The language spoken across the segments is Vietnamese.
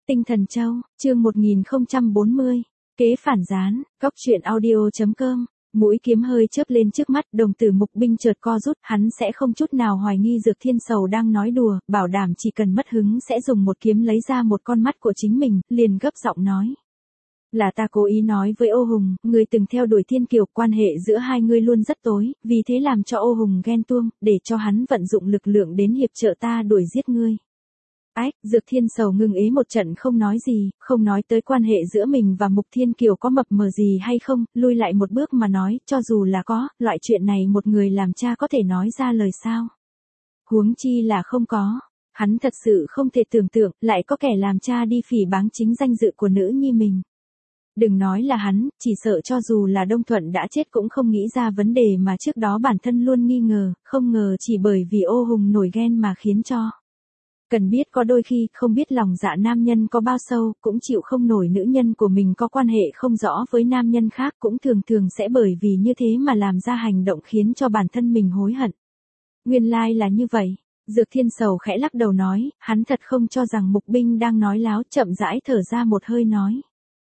Tinh Thần Châu, chương 1040, kế phản gián, góc truyện audio.com. Mũi kiếm hơi chớp lên trước mắt, đồng tử Mục Binh chợt co rút, hắn sẽ không chút nào hoài nghi Dược Thiên Sầu đang nói đùa, bảo đảm chỉ cần mất hứng sẽ dùng một kiếm lấy ra một con mắt của chính mình, liền gấp giọng nói. Là ta cố ý nói với Ô Hùng, ngươi từng theo đuổi Thiên Kiều, quan hệ giữa hai ngươi luôn rất tối, vì thế làm cho Ô Hùng ghen tuông, để cho hắn vận dụng lực lượng đến hiệp trợ ta đuổi giết ngươi. Ách, Dược Thiên Sầu ngưng ế một trận không nói gì, không nói tới quan hệ giữa mình và Mục Thiên Kiều có mập mờ gì hay không, lui lại một bước mà nói, cho dù là có, loại chuyện này một người làm cha có thể nói ra lời sao. Huống chi là không có, hắn thật sự không thể tưởng tượng, lại có kẻ làm cha đi phỉ báng chính danh dự của nữ nhi mình. Đừng nói là hắn, chỉ sợ cho dù là Đông Thuận đã chết cũng không nghĩ ra vấn đề mà trước đó bản thân luôn nghi ngờ, không ngờ chỉ bởi vì Ô Hùng nổi ghen mà khiến cho. Cần biết có đôi khi không biết lòng dạ nam nhân có bao sâu, cũng chịu không nổi nữ nhân của mình có quan hệ không rõ với nam nhân khác, cũng thường thường sẽ bởi vì như thế mà làm ra hành động khiến cho bản thân mình hối hận. Nguyên lai là như vậy. Dược Thiên Sầu khẽ lắc đầu nói, hắn thật không cho rằng Mục Binh đang nói láo, chậm rãi thở ra một hơi nói.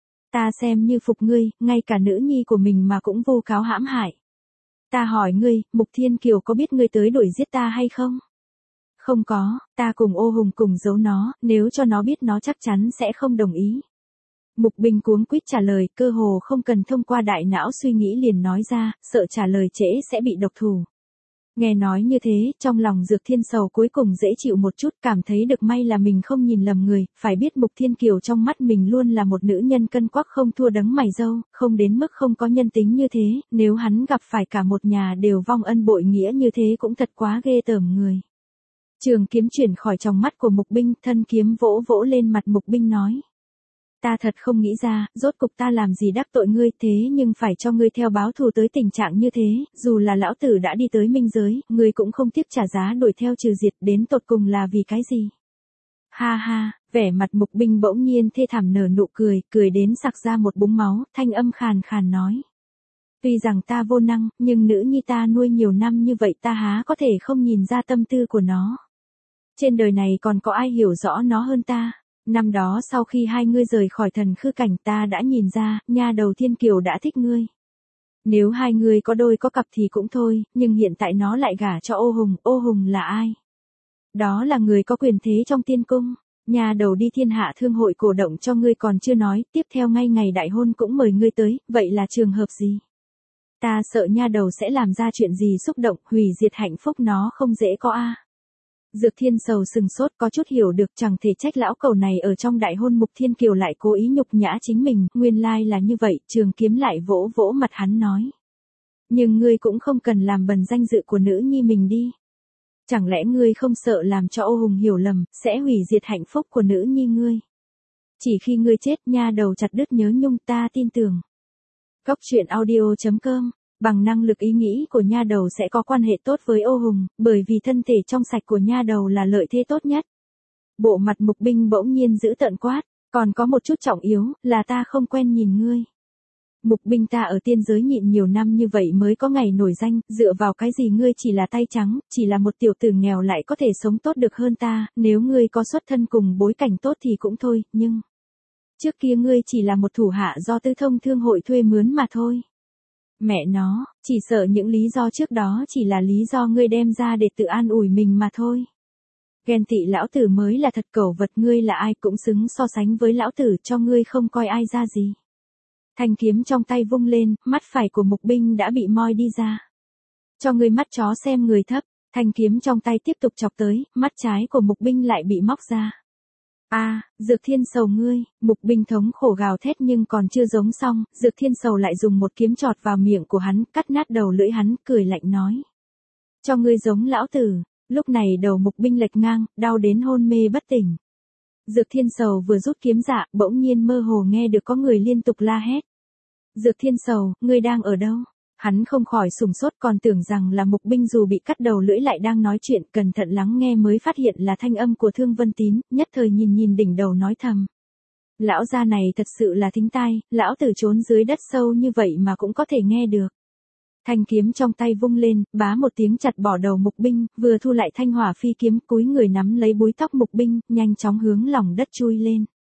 Ta xem như phục ngươi, ngay cả nữ nhi của mình mà cũng vu cáo hãm hại. Ta hỏi ngươi, Mục Thiên Kiều có biết ngươi tới đuổi giết ta hay không? Không có, ta cùng Ô Hùng cùng giấu nó, nếu cho nó biết nó chắc chắn sẽ không đồng ý. Mục Binh cuống quýt trả lời, cơ hồ không cần thông qua đại não suy nghĩ liền nói ra, sợ trả lời trễ sẽ bị độc thủ. Nghe nói như thế, trong lòng Dược Thiên Sầu cuối cùng dễ chịu một chút, cảm thấy được may là mình không nhìn lầm người, phải biết Mục Thiên Kiều trong mắt mình luôn là một nữ nhân cân quắc không thua đấng mày râu, không đến mức không có nhân tính như thế, nếu hắn gặp phải cả một nhà đều vong ân bội nghĩa như thế cũng thật quá ghê tởm người. Trường kiếm chuyển khỏi trong mắt của Mục Binh, thân kiếm vỗ vỗ lên mặt Mục Binh nói. Ta thật không nghĩ ra, rốt cục ta làm gì đắc tội ngươi thế nhưng phải cho ngươi theo báo thù tới tình trạng như thế, dù là lão tử đã đi tới minh giới, ngươi cũng không tiếc trả giá đuổi theo trừ diệt, đến tột cùng là vì cái gì? Ha ha, vẻ mặt Mục Binh bỗng nhiên thê thảm nở nụ cười, cười đến sặc ra một búng máu, thanh âm khàn khàn nói. Tuy rằng ta vô năng, nhưng nữ nhi ta nuôi nhiều năm như vậy ta há có thể không nhìn ra tâm tư của nó. Trên đời này còn có ai hiểu rõ nó hơn ta. Năm đó sau khi hai ngươi rời khỏi thần khư cảnh ta đã nhìn ra, nha đầu Thiên Kiều đã thích ngươi. Nếu hai người có đôi có cặp thì cũng thôi, nhưng hiện tại nó lại gả cho Ô Hùng là ai? Đó là người có quyền thế trong tiên cung. Nhà đầu đi thiên hạ thương hội cổ động cho ngươi còn chưa nói, tiếp theo ngay ngày đại hôn cũng mời ngươi tới, vậy là trường hợp gì? Ta sợ nha đầu sẽ làm ra chuyện gì xúc động, hủy diệt hạnh phúc nó không dễ có a. Dược Thiên Sầu sừng sốt có chút hiểu được, chẳng thể trách lão cẩu này ở trong đại hôn Mục Thiên Kiều lại cố ý nhục nhã chính mình, nguyên lai là như vậy, trường kiếm lại vỗ vỗ mặt hắn nói. Nhưng ngươi cũng không cần làm bần danh dự của nữ nhi mình đi. Chẳng lẽ ngươi không sợ làm cho Ô Hùng hiểu lầm, sẽ hủy diệt hạnh phúc của nữ nhi ngươi. Chỉ khi ngươi chết nha đầu chặt đứt nhớ nhung ta tin tưởng. Góc truyện audio.com. Bằng năng lực ý nghĩ của nha đầu sẽ có quan hệ tốt với Ô Hùng, bởi vì thân thể trong sạch của nha đầu là lợi thế tốt nhất. Bộ mặt Mục Binh bỗng nhiên giữ tợn quát, còn có một chút trọng yếu, là ta không quen nhìn ngươi. Mục Binh ta ở tiên giới nhịn nhiều năm như vậy mới có ngày nổi danh, dựa vào cái gì ngươi chỉ là tay trắng, chỉ là một tiểu tử nghèo lại có thể sống tốt được hơn ta, nếu ngươi có xuất thân cùng bối cảnh tốt thì cũng thôi, nhưng... Trước kia ngươi chỉ là một thủ hạ do Tư Thông Thương hội thuê mướn mà thôi. Mẹ nó, chỉ sợ những lý do trước đó chỉ là lý do ngươi đem ra để tự an ủi mình mà thôi. Ghen tị lão tử mới là thật cẩu vật, ngươi là ai cũng xứng so sánh với lão tử, cho ngươi không coi ai ra gì. Thanh kiếm trong tay vung lên, mắt phải của Mục Binh đã bị moi đi ra. Cho ngươi mắt chó xem người thấp, thanh kiếm trong tay tiếp tục chọc tới, mắt trái của Mục Binh lại bị móc ra. Dược Thiên Sầu ngươi, Mục Binh thống khổ gào thét nhưng còn chưa giống xong, Dược Thiên Sầu lại dùng một kiếm chọt vào miệng của hắn, cắt nát đầu lưỡi hắn, cười lạnh nói. Cho ngươi giống lão tử, lúc này đầu Mục Binh lệch ngang, đau đến hôn mê bất tỉnh. Dược Thiên Sầu vừa rút kiếm dạ, bỗng nhiên mơ hồ nghe được có người liên tục la hét. Dược Thiên Sầu, ngươi đang ở đâu? Hắn không khỏi sùng sốt còn tưởng rằng là Mục Binh dù bị cắt đầu lưỡi lại đang nói chuyện, cẩn thận lắng nghe mới phát hiện là thanh âm của Thương Vân Tín, nhất thời nhìn đỉnh đầu nói thầm. Lão gia này thật sự là thính tai, lão tử trốn dưới đất sâu như vậy mà cũng có thể nghe được. Thanh kiếm trong tay vung lên, bá một tiếng chặt bỏ đầu Mục Binh, vừa thu lại thanh hỏa phi kiếm, cúi người nắm lấy búi tóc Mục Binh, nhanh chóng hướng lòng đất chui lên.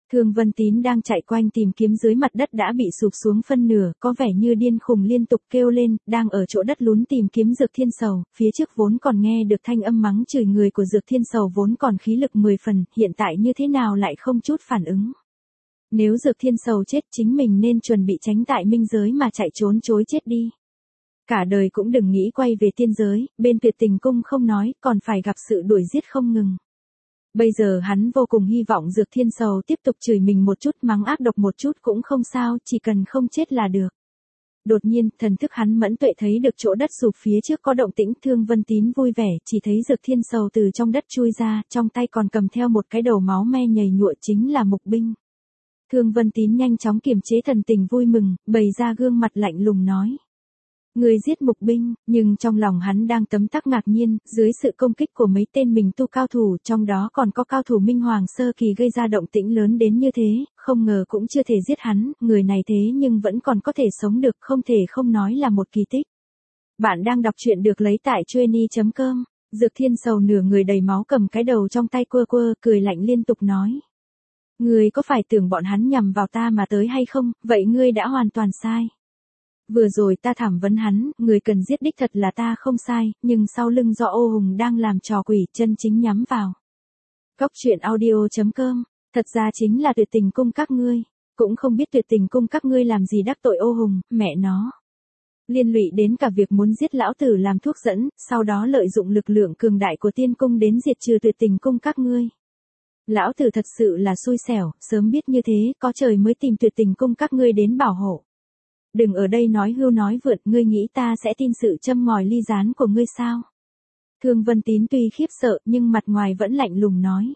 Thương Vân Tín đang chạy quanh tìm kiếm dưới mặt đất đã bị sụp xuống phân nửa, có vẻ như điên khùng liên tục kêu lên, đang ở chỗ đất lún tìm kiếm Dược Thiên Sầu, phía trước vốn còn nghe được thanh âm mắng chửi người của Dược Thiên Sầu vốn còn khí lực 10 phần, hiện tại như thế nào lại không chút phản ứng. Nếu Dược Thiên Sầu chết chính mình nên chuẩn bị tránh tại minh giới mà chạy trốn chối chết đi. Cả đời cũng đừng nghĩ quay về tiên giới, bên Tuyệt Tình Cung không nói, còn phải gặp sự đuổi giết không ngừng. Bây giờ hắn vô cùng hy vọng Dược Thiên Sầu tiếp tục chửi mình một chút mắng ác độc một chút cũng không sao, chỉ cần không chết là được. Đột nhiên, thần thức hắn mẫn tuệ thấy được chỗ đất sụp phía trước có động tĩnh. Thương Vân Tín vui vẻ, chỉ thấy Dược Thiên Sầu từ trong đất chui ra, trong tay còn cầm theo một cái đầu máu me nhầy nhụa chính là Mục Binh. Thương Vân Tín nhanh chóng kiềm chế thần tình vui mừng, bày ra gương mặt lạnh lùng nói. Người giết Mục Binh, nhưng trong lòng hắn đang tấm tắc ngạc nhiên, dưới sự công kích của mấy tên mình tu cao thủ, trong đó còn có cao thủ Minh Hoàng Sơ Kỳ gây ra động tĩnh lớn đến như thế, không ngờ cũng chưa thể giết hắn, người này thế nhưng vẫn còn có thể sống được, không thể không nói là một kỳ tích. Bạn đang đọc truyện được lấy tại Chueny.com, Dược Thiên Sầu nửa người đầy máu cầm cái đầu trong tay quơ quơ, cười lạnh liên tục nói. Ngươi có phải tưởng bọn hắn nhằm vào ta mà tới hay không, vậy ngươi đã hoàn toàn sai. Vừa rồi ta thẩm vấn hắn, người cần giết đích thật là ta không sai, nhưng sau lưng do Ô Hùng đang làm trò quỷ chân chính nhắm vào. Góc truyện audio.com, thật ra chính là Tuyệt Tình Cung các ngươi, cũng không biết Tuyệt Tình Cung các ngươi làm gì đắc tội Ô Hùng, mẹ nó. Liên lụy đến cả việc muốn giết lão tử làm thuốc dẫn, sau đó lợi dụng lực lượng cường đại của tiên cung đến diệt trừ Tuyệt Tình Cung các ngươi. Lão tử thật sự là xui xẻo, sớm biết như thế, có trời mới tìm Tuyệt Tình Cung các ngươi đến bảo hộ. Đừng ở đây nói hưu nói vượt, ngươi nghĩ ta sẽ tin sự châm ngòi ly gián của ngươi sao? Thương Vân Tín tuy khiếp sợ nhưng mặt ngoài vẫn lạnh lùng nói.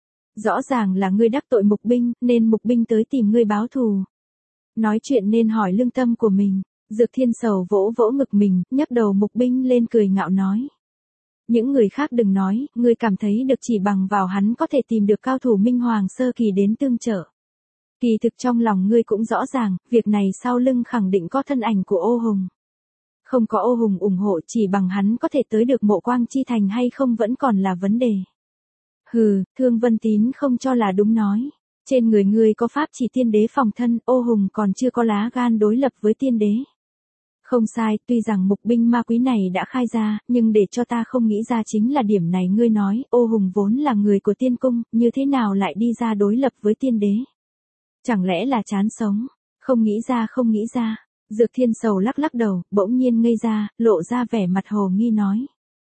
Rõ ràng là ngươi đắc tội Mục Binh, nên Mục Binh tới tìm ngươi báo thù. Nói chuyện nên hỏi lương tâm của mình. Dược Thiên Sầu vỗ vỗ ngực mình, nhấc đầu Mục Binh lên cười ngạo nói. Những người khác đừng nói, ngươi cảm thấy được chỉ bằng vào hắn có thể tìm được cao thủ Minh Hoàng Sơ Kỳ đến tương trợ. Kỳ thực trong lòng ngươi cũng rõ ràng, việc này sau lưng khẳng định có thân ảnh của Ô Hùng. Không có Ô Hùng ủng hộ chỉ bằng hắn có thể tới được Mộ Quang Chi Thành hay không vẫn còn là vấn đề. Hừ, Thương Vân Tín không cho là đúng nói. Trên người ngươi có pháp chỉ tiên đế phòng thân, Ô Hùng còn chưa có lá gan đối lập với tiên đế. Không sai, tuy rằng Mục Binh ma quý này đã khai ra, nhưng để cho ta không nghĩ ra chính là điểm này ngươi nói, Ô Hùng vốn là người của tiên cung, như thế nào lại đi ra đối lập với tiên đế. Chẳng lẽ là chán sống? Không nghĩ ra. Dược Thiên Sầu lắc lắc đầu, bỗng nhiên ngây ra, lộ ra vẻ mặt hồ nghi nói.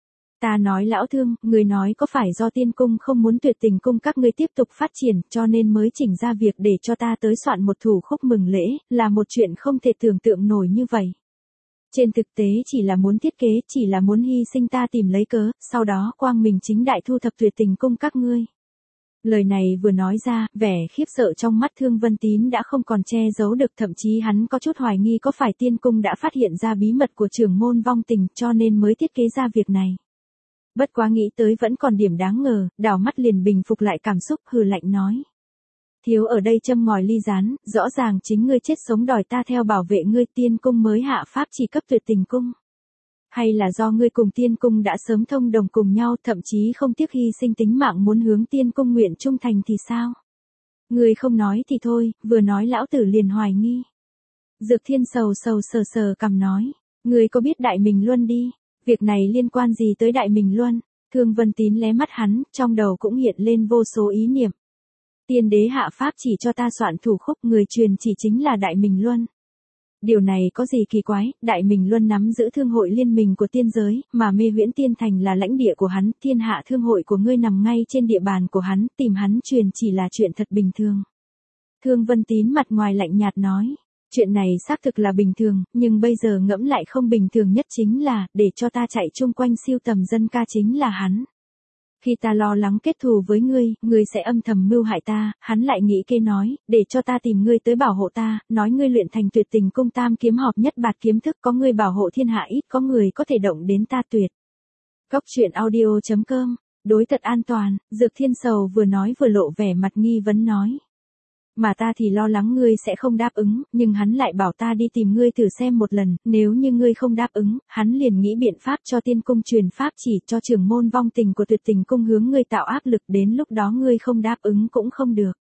Ta nói lão Thương, người nói có phải do tiên cung không muốn Tuyệt Tình Cung các ngươi tiếp tục phát triển, cho nên mới chỉnh ra việc để cho ta tới soạn một thủ khúc mừng lễ, là một chuyện không thể tưởng tượng nổi như vậy. Trên thực tế chỉ là muốn thiết kế, chỉ là muốn hy sinh ta tìm lấy cớ, sau đó quang minh chính đại thu thập Tuyệt Tình Cung các ngươi. Lời này vừa nói ra, vẻ khiếp sợ trong mắt Thương Vân Tín đã không còn che giấu được, thậm chí hắn có chút hoài nghi có phải tiên cung đã phát hiện ra bí mật của trưởng môn vong tình cho nên mới thiết kế ra việc này. Bất quá nghĩ tới vẫn còn điểm đáng ngờ, đảo mắt liền bình phục lại cảm xúc, hừ lạnh nói. Thiếu ở đây châm ngòi ly gián, rõ ràng chính ngươi chết sống đòi ta theo bảo vệ ngươi, tiên cung mới hạ pháp chỉ cấp Tuyệt Tình Cung. Hay là do ngươi cùng tiên cung đã sớm thông đồng cùng nhau, thậm chí không tiếc hy sinh tính mạng muốn hướng tiên cung nguyện trung thành thì sao? Ngươi không nói thì thôi, vừa nói lão tử liền hoài nghi. Dược Thiên Sầu sờ cằm nói, ngươi có biết Đại Minh Luân đi, việc này liên quan gì tới Đại Minh Luân? Thương Vân Tín lé mắt hắn, trong đầu cũng hiện lên vô số ý niệm. Tiên đế hạ pháp chỉ cho ta soạn thủ khúc, người truyền chỉ chính là Đại Minh Luân. Điều này có gì kỳ quái, Đại Minh Luân nắm giữ thương hội liên minh của tiên giới, mà Mê Huyễn Tiên Thành là lãnh địa của hắn, thiên hạ thương hội của ngươi nằm ngay trên địa bàn của hắn, tìm hắn truyền chỉ là chuyện thật bình thường. Thương Vân Tín mặt ngoài lạnh nhạt nói, chuyện này xác thực là bình thường, nhưng bây giờ ngẫm lại không bình thường nhất chính là, để cho ta chạy chung quanh siêu tầm dân ca chính là hắn. Khi ta lo lắng kết thù với ngươi sẽ âm thầm mưu hại ta, hắn lại nghĩ kê nói, để cho ta tìm ngươi tới bảo hộ ta, nói ngươi luyện thành Tuyệt Tình Cung tam kiếm hợp nhất bạt kiếm thức, có ngươi bảo hộ thiên hạ ít có người có thể động đến ta tuyệt. Góc truyện audio.com, đối thật an toàn, Dược Thiên Sầu vừa nói vừa lộ vẻ mặt nghi vấn nói. Mà ta thì lo lắng ngươi sẽ không đáp ứng, nhưng hắn lại bảo ta đi tìm ngươi thử xem một lần, nếu như ngươi không đáp ứng, hắn liền nghĩ biện pháp cho tiên cung truyền pháp chỉ cho trưởng môn vong tình của Tuyệt Tình Cung hướng ngươi tạo áp lực, đến lúc đó ngươi không đáp ứng cũng không được.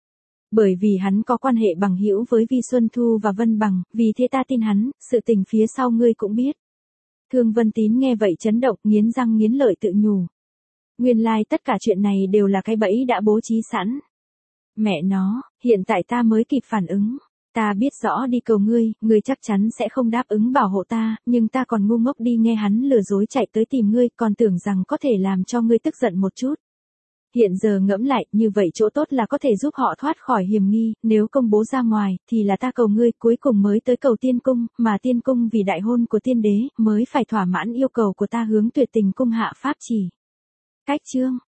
Bởi vì hắn có quan hệ bằng hữu với Vi Xuân Thu và Vân Bằng, vì thế ta tin hắn, sự tình phía sau ngươi cũng biết. Thương Vân Tín nghe vậy chấn động, nghiến răng nghiến lợi tự nhủ. Nguyên lai tất cả chuyện này đều là cái bẫy đã bố trí sẵn. Mẹ nó, hiện tại ta mới kịp phản ứng. Ta biết rõ đi cầu ngươi chắc chắn sẽ không đáp ứng bảo hộ ta, nhưng ta còn ngu ngốc đi nghe hắn lừa dối chạy tới tìm ngươi, còn tưởng rằng có thể làm cho ngươi tức giận một chút. Hiện giờ ngẫm lại, như vậy chỗ tốt là có thể giúp họ thoát khỏi hiểm nghi, nếu công bố ra ngoài, thì là ta cầu ngươi cuối cùng mới tới cầu tiên cung, mà tiên cung vì đại hôn của tiên đế, mới phải thỏa mãn yêu cầu của ta hướng Tuyệt Tình cung hạ pháp chỉ. Cách chương